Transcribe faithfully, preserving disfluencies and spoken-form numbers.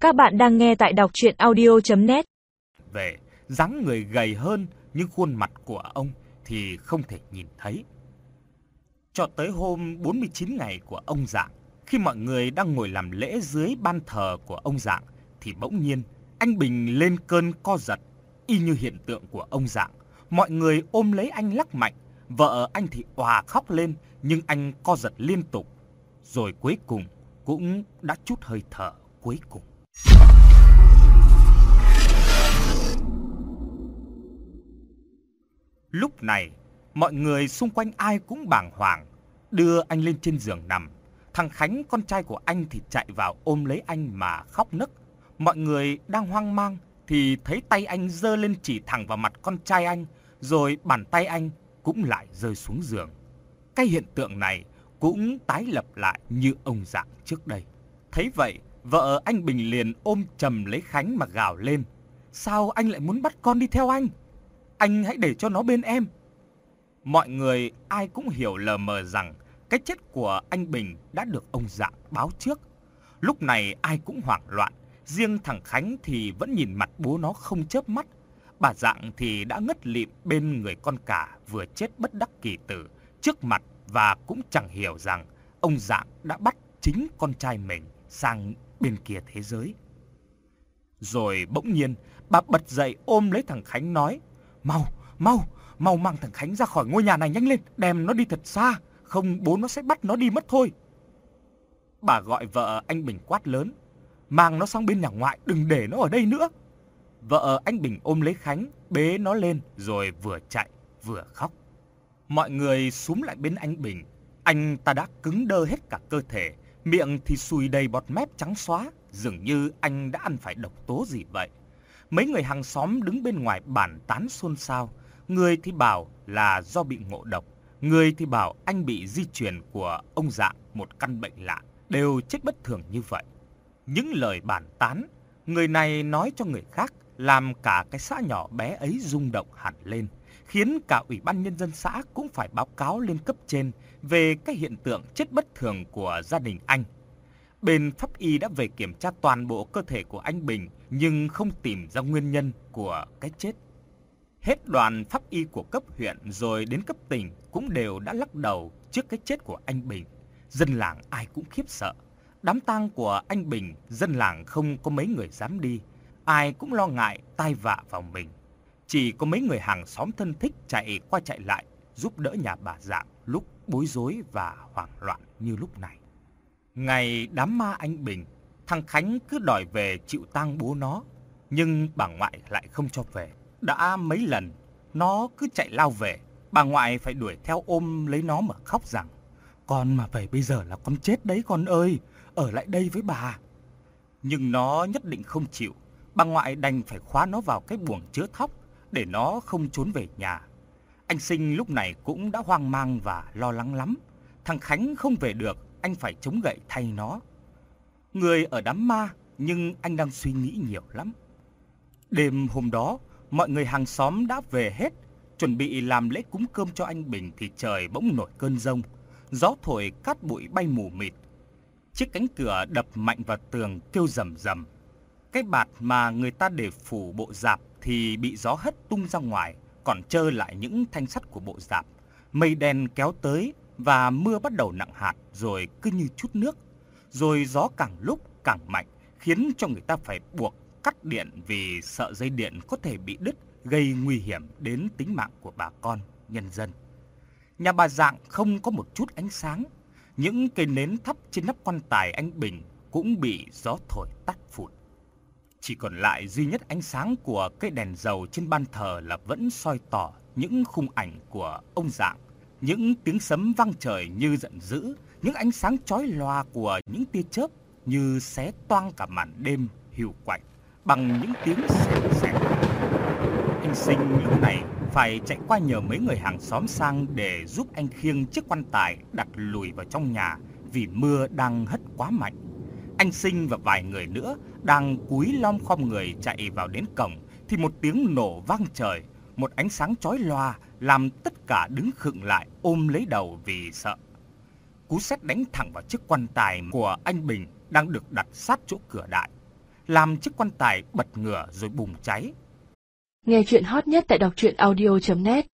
Các bạn đang nghe tại đọc truyện audio chấm net. Về dáng người gầy hơn nhưng khuôn mặt của ông thì không thể nhìn thấy. Cho tới hôm bốn mươi chín ngày của ông Dạng, khi mọi người đang ngồi làm lễ dưới ban thờ của ông Dạng, thì bỗng nhiên anh Bình lên cơn co giật, y như hiện tượng của ông Dạng. Mọi người ôm lấy anh lắc mạnh, vợ anh thì òa khóc lên, nhưng anh co giật liên tục, rồi cuối cùng cũng đã trút hơi thở cuối cùng. Lúc này, mọi người xung quanh ai cũng bàng hoàng, đưa anh lên trên giường nằm. Thằng Khánh, con trai của anh thì chạy vào ôm lấy anh mà khóc nức. Mọi người đang hoang mang thì thấy tay anh giơ lên chỉ thẳng vào mặt con trai anh, rồi bàn tay anh cũng lại rơi xuống giường. Cái hiện tượng này cũng tái lập lại như ông Dạng trước đây. Thấy vậy, vợ anh Bình liền ôm chầm lấy Khánh mà gào lên: "Sao anh lại muốn bắt con đi theo anh? Anh hãy để cho nó bên em." Mọi người ai cũng hiểu lờ mờ rằng cái chết của anh Bình đã được ông Dạng báo trước. Lúc này ai cũng hoảng loạn, riêng thằng Khánh thì vẫn nhìn mặt bố nó không chớp mắt. Bà Dạng thì đã ngất lịm bên người con cả vừa chết bất đắc kỳ tử trước mặt, và cũng chẳng hiểu rằng ông Dạng đã bắt chính con trai mình sang bên kia thế giới. Rồi bỗng nhiên bà bật dậy ôm lấy thằng Khánh nói: Mau, mau, mau mang thằng Khánh ra khỏi ngôi nhà này nhanh lên, đem nó đi thật xa, không bố nó sẽ bắt nó đi mất thôi." Bà gọi vợ anh Bình quát lớn: "Mang nó sang bên nhà ngoại, đừng để nó ở đây nữa." Vợ anh Bình ôm lấy Khánh, bế nó lên rồi vừa chạy vừa khóc. Mọi người xúm lại bên anh Bình. Anh ta đã cứng đơ hết cả cơ thể, miệng thì sùi đầy bọt mép trắng xóa, dường như anh đã ăn phải độc tố gì vậy. Mấy người hàng xóm đứng bên ngoài bàn tán xôn xao, người thì bảo là do bị ngộ độc, người thì bảo anh bị di truyền của ông Dạng một căn bệnh lạ, đều chết bất thường như vậy. Những lời bàn tán, người này nói cho người khác, làm cả cái xã nhỏ bé ấy rung động hẳn lên, khiến cả ủy ban nhân dân xã cũng phải báo cáo lên cấp trên về cái hiện tượng chết bất thường của gia đình anh. Bên pháp y đã về kiểm tra toàn bộ cơ thể của anh Bình nhưng không tìm ra nguyên nhân của cái chết. Hết đoàn pháp y của cấp huyện rồi đến cấp tỉnh cũng đều đã lắc đầu trước cái chết của anh Bình. Dân làng ai cũng khiếp sợ. Đám tang của anh Bình, dân làng không có mấy người dám đi, ai cũng lo ngại tai vạ vào mình. Chỉ có mấy người hàng xóm thân thích chạy qua chạy lại giúp đỡ nhà bà Dạng lúc bối rối và hoảng loạn như lúc này. Ngày đám ma anh Bình, thằng Khánh cứ đòi về chịu tang bố nó, nhưng bà ngoại lại không cho về. Đã mấy lần nó cứ chạy lao về, bà ngoại phải đuổi theo ôm lấy nó mà khóc rằng: "Con mà về bây giờ là con chết đấy con ơi, ở lại đây với bà." Nhưng nó nhất định không chịu. Bà ngoại đành phải khóa nó vào cái buồng chứa thóc để nó không trốn về nhà. Anh Sinh lúc này cũng đã hoang mang và lo lắng lắm. Thằng Khánh không về được, anh phải chống gậy thay nó. Người ở đám ma, nhưng anh đang suy nghĩ nhiều lắm. Đêm hôm đó, mọi người hàng xóm đã về hết, chuẩn bị làm lễ cúng cơm cho anh Bình thì trời bỗng nổi cơn giông. Gió thổi cát bụi bay mù mịt. Chiếc cánh cửa đập mạnh vào tường kêu rầm rầm. Cái bạt mà người ta để phủ bộ rạp thì bị gió hất tung ra ngoài, còn trơ lại những thanh sắt của bộ rạp. Mây đen kéo tới và mưa bắt đầu nặng hạt rồi cứ như chút nước. Rồi gió càng lúc càng mạnh, khiến cho người ta phải buộc cắt điện vì sợ dây điện có thể bị đứt, gây nguy hiểm đến tính mạng của bà con, nhân dân. Nhà bà Dạng không có một chút ánh sáng. Những cây nến thắp trên nắp quan tài anh Bình cũng bị gió thổi tắt phụt. Chỉ còn lại duy nhất ánh sáng của cây đèn dầu trên ban thờ là vẫn soi tỏ những khung ảnh của ông Dạng. Những tiếng sấm vang trời như giận dữ, những ánh sáng chói lòa của những tia chớp như xé toang cả màn đêm hiu quạnh bằng những tiếng xèo xèo. Anh Sinh lúc này phải chạy qua nhờ mấy người hàng xóm sang để giúp anh khiêng chiếc quan tài đặt lùi vào trong nhà vì mưa đang hất quá mạnh. Anh Sinh và vài người nữa đang cúi lom khom người chạy vào đến cổng thì một tiếng nổ vang trời, một ánh sáng chói lòa làm tất cả đứng khựng lại ôm lấy đầu vì sợ. Cú sét đánh thẳng vào chiếc quan tài của anh Bình đang được đặt sát chỗ cửa đại. làm chiếc quan tài bật ngửa rồi bùng cháy. Nghe chuyện hot nhất tại đọc truyện audio chấm net.